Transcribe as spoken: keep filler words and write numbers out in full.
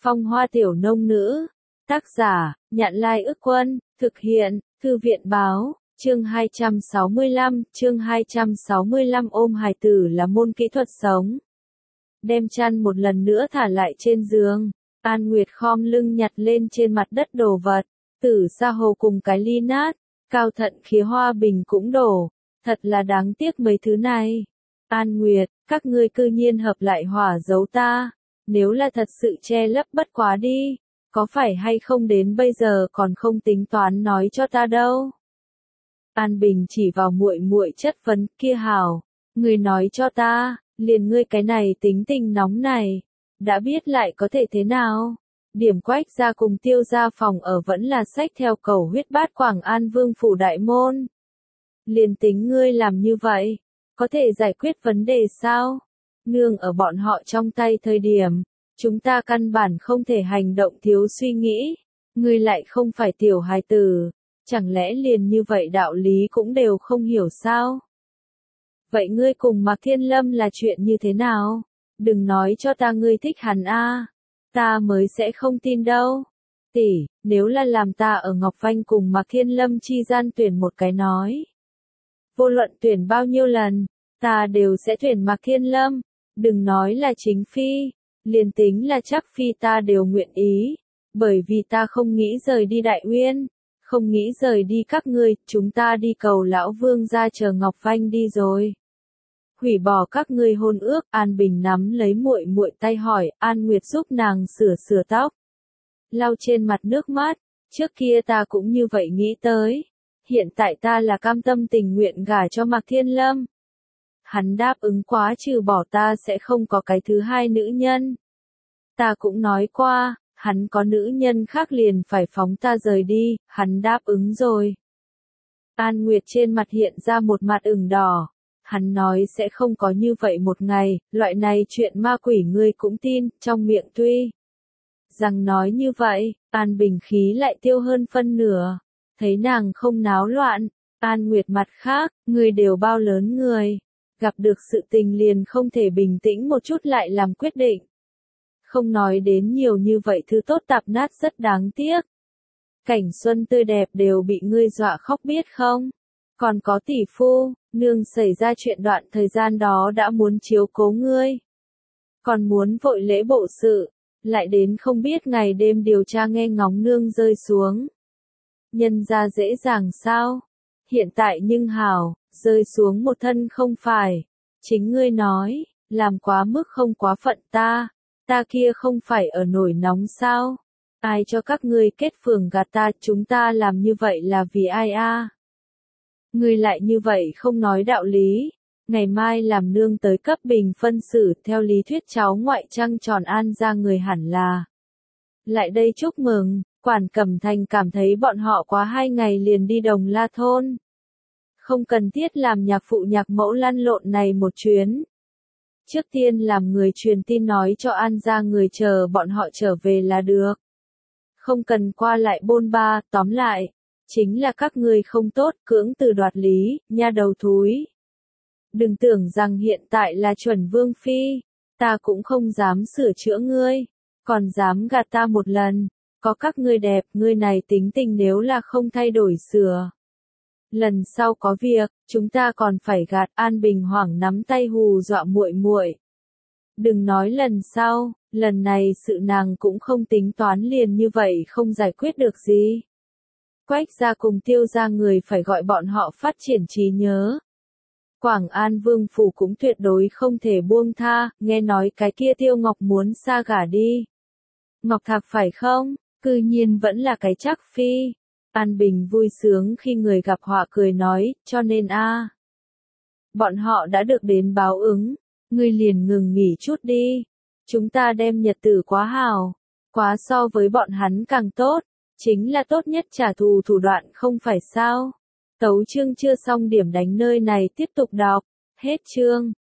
Phong hoa tiểu nông nữ. Tác giả, Nhạn Lai Ức Quân, thực hiện, Thư viện báo, chương hai trăm sáu mươi lăm, chương hai trăm sáu mươi lăm ôm hài tử là môn kỹ thuật sống. Đem chăn một lần nữa thả lại trên giường, An Nguyệt khom lưng nhặt lên trên mặt đất đồ vật, Tử Sa Hồ cùng cái ly nát, Cao Thận Khía hoa bình cũng đổ, thật là đáng tiếc mấy thứ này. An Nguyệt, các ngươi cư nhiên hợp lại hỏa giấu ta, nếu là thật sự che lấp bất quá đi, có phải hay không đến bây giờ còn không tính toán nói cho ta đâu. An Bình chỉ vào muội muội chất vấn, kia hảo, ngươi nói cho ta, liền ngươi cái này tính tình nóng này, đã biết lại có thể thế nào? Điểm Quách ra cùng Tiêu ra phòng ở vẫn là xách theo cầu huyết bát Quảng An Vương phủ đại môn. Liền tính ngươi làm như vậy, có thể giải quyết vấn đề sao? Nương ở bọn họ trong tay thời điểm, chúng ta căn bản không thể hành động thiếu suy nghĩ, ngươi lại không phải tiểu hài tử, chẳng lẽ liền như vậy đạo lý cũng đều không hiểu sao? Vậy ngươi cùng Mạc Thiên Lâm là chuyện như thế nào? Đừng nói cho ta ngươi thích hắn a, ta mới sẽ không tin đâu. Tỷ, nếu là làm ta ở Ngọc Vanh cùng Mạc Thiên Lâm chi gian tuyển một cái nói. Vô luận tuyển bao nhiêu lần, ta đều sẽ tuyển Mạc Thiên Lâm, đừng nói là chính phi, liền tính là chắc phi ta đều nguyện ý, bởi vì ta không nghĩ rời đi Đại Uyên, không nghĩ rời đi các ngươi, chúng ta đi cầu lão vương ra chờ Ngọc Vanh đi rồi. Hủy bỏ các ngươi hôn ước, An Bình nắm lấy muội muội tay hỏi, An Nguyệt giúp nàng sửa sửa tóc, lau trên mặt nước mắt, trước kia ta cũng như vậy nghĩ tới, hiện tại ta là cam tâm tình nguyện gả cho Mạc Thiên Lâm. Hắn đáp ứng quá trừ bỏ ta sẽ không có cái thứ hai nữ nhân. Ta cũng nói qua, hắn có nữ nhân khác liền phải phóng ta rời đi, hắn đáp ứng rồi. An Nguyệt trên mặt hiện ra một mặt ửng đỏ. Hắn nói sẽ không có như vậy một ngày, loại này chuyện ma quỷ ngươi cũng tin, trong miệng tuy rằng nói như vậy, An Bình khí lại tiêu hơn phân nửa. Thấy nàng không náo loạn, An Nguyệt mặt khác, người đều bao lớn người. Gặp được sự tình liền không thể bình tĩnh một chút lại làm quyết định. Không nói đến nhiều như vậy thứ tốt tạp nát rất đáng tiếc. Cảnh xuân tươi đẹp đều bị ngươi dọa khóc biết không? Còn có tỷ phu, nương xảy ra chuyện đoạn thời gian đó đã muốn chiếu cố ngươi. Còn muốn vội lễ bộ sự, lại đến không biết ngày đêm điều tra nghe ngóng nương rơi xuống. Nhân ra dễ dàng sao? Hiện tại nhưng hảo, rơi xuống một thân không phải. Chính ngươi nói, làm quá mức không quá phận ta, ta kia không phải ở nổi nóng sao? Ai cho các ngươi kết phường gạt ta, chúng ta làm như vậy là vì ai a? Ngươi lại như vậy không nói đạo lý. Ngày mai làm nương tới cấp bình phân xử, theo lý thuyết cháu ngoại trăng tròn An ra người hẳn là. Lại đây chúc mừng. Quản Cẩm Thành cảm thấy bọn họ quá hai ngày liền đi Đồng La thôn. Không cần thiết làm nhạc phụ nhạc mẫu lăn lộn này một chuyến. Trước tiên làm người truyền tin nói cho An ra người chờ bọn họ trở về là được. Không cần qua lại bôn ba, tóm lại. Chính là các ngươi không tốt, cưỡng từ đoạt lý, nha đầu thúi. Đừng tưởng rằng hiện tại là chuẩn vương phi. Ta cũng không dám sửa chữa ngươi. Còn dám gạt ta một lần. Có các ngươi đẹp, ngươi này tính tình nếu là không thay đổi sửa. Lần sau có việc, chúng ta còn phải gạt. An Bình hoảng nắm tay hù dọa muội muội. Đừng nói lần sau, lần này sự nàng cũng không tính toán liền như vậy không giải quyết được gì. Quách ra cùng Tiêu ra người phải gọi bọn họ phát triển trí nhớ. Quảng An Vương phủ cũng tuyệt đối không thể buông tha, nghe nói cái kia Tiêu Ngọc muốn xa gả đi. Ngọc Thạc phải không? Cư nhiên vẫn là cái chắc phi. An Bình vui sướng khi người gặp họa cười nói, cho nên a, bọn họ đã được đến báo ứng, ngươi liền ngừng nghỉ chút đi. Chúng ta đem nhật tử quá hào, quá so với bọn hắn càng tốt, chính là tốt nhất trả thù thủ đoạn không phải sao. Tấu chương chưa xong điểm đánh nơi này tiếp tục đọc, hết chương.